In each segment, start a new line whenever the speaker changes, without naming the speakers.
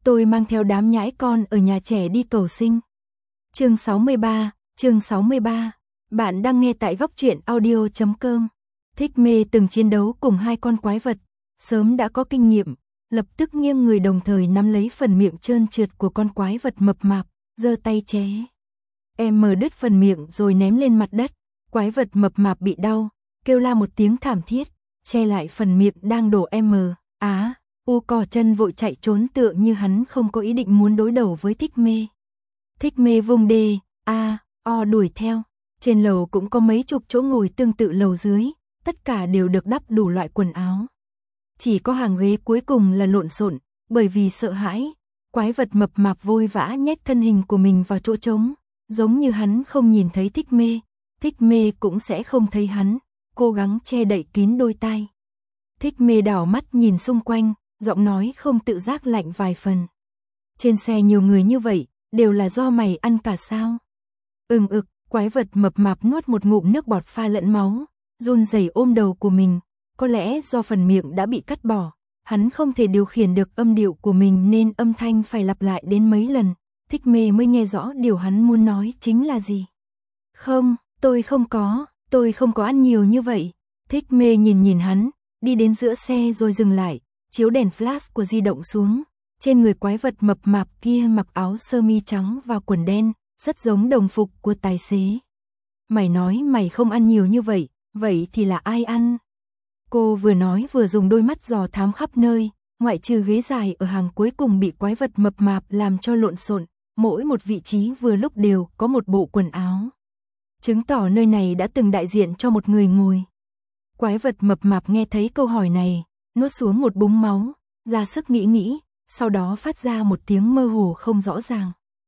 Tôi mang theo đám nhãi con ở nhà trẻ đi cầu sinh. Chương 63. Bạn đang nghe tại góc truyện audio.com. Thích Mê từng chiến đấu cùng hai con quái vật, sớm đã có kinh nghiệm, lập tức nghiêng người đồng thời nắm lấy phần miệng trơn trượt của con quái vật mập mạp, giơ tay ché. Em đứt phần miệng rồi ném lên mặt đất, quái vật mập mạp bị đau, kêu la một tiếng thảm thiết, che lại phần miệng đang đổ cò chân vội chạy trốn tựa như hắn không có ý định muốn đối đầu với Thích Mê. Thích Mê vung đuổi theo. Trên lầu cũng có mấy chục chỗ ngồi tương tự lầu dưới, tất cả đều được đắp đủ loại quần áo. Chỉ có hàng ghế cuối cùng là lộn xộn, bởi vì sợ hãi, quái vật mập mạp vội vã nhét thân hình của mình vào chỗ trống, giống như hắn không nhìn thấy Thích Mê cũng sẽ không thấy hắn, cố gắng che đậy kín đôi tai. Thích Mê đảo mắt nhìn xung quanh, giọng nói không tự giác lạnh vài phần. Trên xe nhiều người như vậy, đều là do mày ăn cả sao? Quái vật mập mạp nuốt một ngụm nước bọt pha lẫn máu, run rẩy ôm đầu của mình, có lẽ do phần miệng đã bị cắt bỏ, hắn không thể điều khiển được âm điệu của mình nên âm thanh phải lặp lại đến mấy lần, Thích Mê mới nghe rõ điều hắn muốn nói chính là gì. Không, tôi không có ăn nhiều như vậy. Thích Mê nhìn hắn, đi đến giữa xe rồi dừng lại, chiếu đèn flash của di động xuống. Trên người quái vật mập mạp kia mặc áo sơ mi trắng và quần đen, rất giống đồng phục của tài xế. Mày nói mày không ăn nhiều như vậy, vậy thì là ai ăn? Cô vừa nói vừa dùng đôi mắt dò thám khắp nơi, ngoại trừ ghế dài ở hàng cuối cùng bị quái vật mập mạp làm cho lộn xộn, mỗi một vị trí vừa lúc đều có một bộ quần áo. Chứng tỏ nơi này đã từng đại diện cho một người ngồi. Quái vật mập mạp nghe thấy câu hỏi này, nuốt xuống một búng máu, ra sức nghĩ, sau đó phát ra một tiếng mơ hồ không rõ ràng.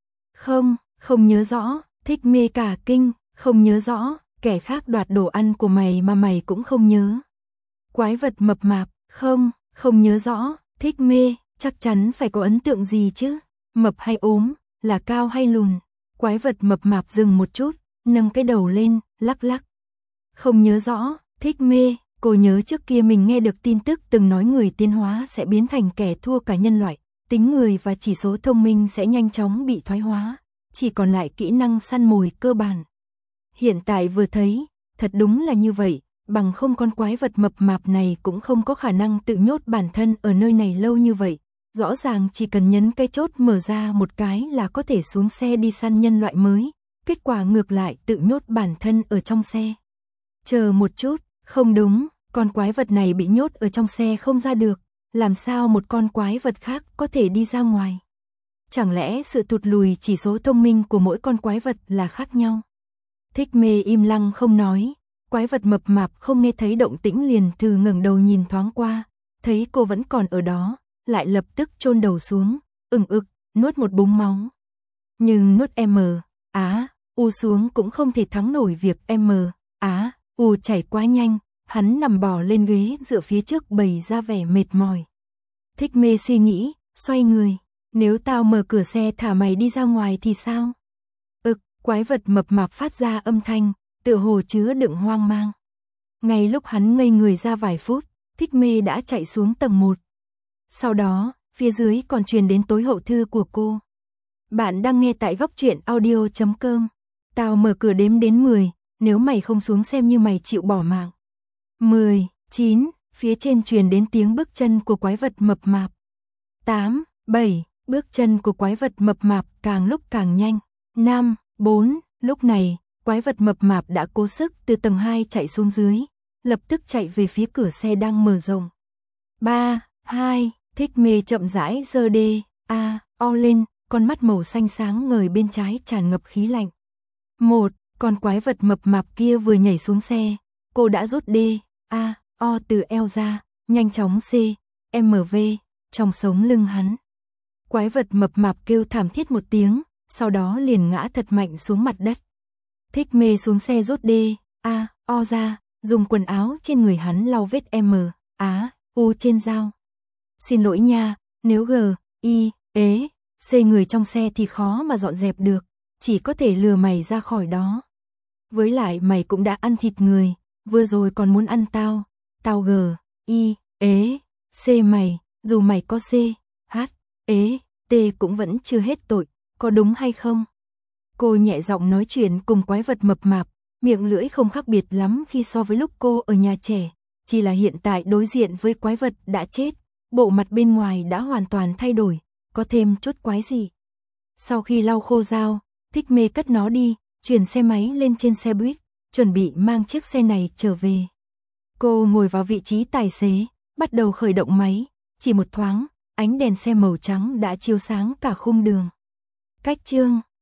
Không nhớ rõ. Thích Mê cả kinh, không nhớ rõ, kẻ khác đoạt đồ ăn của mày mà mày cũng không nhớ. Quái vật mập mạp, không nhớ rõ. Thích Mê, chắc chắn phải có ấn tượng gì chứ, mập hay ốm, là cao hay lùn. Quái vật mập mạp dừng một chút, nâng cái đầu lên, lắc. Không nhớ rõ. Thích Mê, cô nhớ trước kia mình nghe được tin tức từng nói người tiến hóa sẽ biến thành kẻ thua cả nhân loại, tính người và chỉ số thông minh sẽ nhanh chóng bị thoái hóa, chỉ còn lại kỹ năng săn mồi cơ bản. Hiện tại vừa thấy, thật đúng là như vậy, bằng không con quái vật mập mạp này cũng không có khả năng tự nhốt bản thân ở nơi này lâu như vậy. Rõ ràng chỉ cần nhấn cái chốt mở ra một cái là có thể xuống xe đi săn nhân loại mới, kết quả ngược lại tự nhốt bản thân ở trong xe. Chờ một chút, không đúng, con quái vật này bị nhốt ở trong xe không ra được, làm sao một con quái vật khác có thể đi ra ngoài? Chẳng lẽ sự tụt lùi chỉ số thông minh của mỗi con quái vật là khác nhau? Thích Mê im lặng không nói, quái vật mập mạp không nghe thấy động tĩnh liền thử ngẩng đầu nhìn thoáng qua, thấy cô vẫn còn ở đó, lại lập tức chôn đầu xuống, nuốt một búng máu. Nhưng nuốt xuống cũng không thể thắng nổi việc chảy quá nhanh, hắn nằm bò lên ghế dựa phía trước bày ra vẻ mệt mỏi. Thích Mê suy nghĩ, xoay người, nếu tao mở cửa xe thả mày đi ra ngoài thì sao? Quái vật mập mạp phát ra âm thanh, tựa hồ chứa đựng hoang mang. Ngay lúc hắn ngây người ra vài phút, Thích Mê đã chạy xuống tầng 1. Sau đó, phía dưới còn truyền đến tối hậu thư của cô. Bạn đang nghe tại góc truyện audio.com. Tao mở cửa đếm đến 10, nếu mày không xuống xem như mày chịu bỏ mạng. 10, 9, phía trên truyền đến tiếng bước chân của quái vật mập mạp. 8, 7, bước chân của quái vật mập mạp càng lúc càng nhanh. 5, 4, lúc này, quái vật mập mạp đã cố sức từ tầng 2 chạy xuống dưới, lập tức chạy về phía cửa xe đang mở rộng. 3, 2, Thích Mê chậm rãi giơ lên, con mắt màu xanh sáng ngời bên trái tràn ngập khí lạnh. 1, con quái vật mập mạp kia vừa nhảy xuống xe, cô đã rút từ eo ra, nhanh chóng CMV trong sống lưng hắn. Quái vật mập mạp kêu thảm thiết một tiếng, sau đó liền ngã thật mạnh xuống mặt đất. Thích Mê xuống xe rút ra, dùng quần áo trên người hắn lau vết trên dao. Xin lỗi nha, nếu C người trong xe thì khó mà dọn dẹp được, chỉ có thể lừa mày ra khỏi đó. Với lại mày cũng đã ăn thịt người, vừa rồi còn muốn ăn tao C mày, dù mày có T cũng vẫn chưa hết tội, có đúng hay không? Cô nhẹ giọng nói chuyện cùng quái vật mập mạp, miệng lưỡi không khác biệt lắm khi so với lúc cô ở nhà trẻ, chỉ là hiện tại đối diện với quái vật đã chết, bộ mặt bên ngoài đã hoàn toàn thay đổi, có thêm chút quái gì. Sau khi lau khô dao, Thích Mê cất nó đi, chuyển xe máy lên trên xe buýt, chuẩn bị mang chiếc xe này trở về. Cô ngồi vào vị trí tài xế, bắt đầu khởi động máy, chỉ một thoáng, ánh đèn xe màu trắng đã chiếu sáng cả khung đường. Cách chương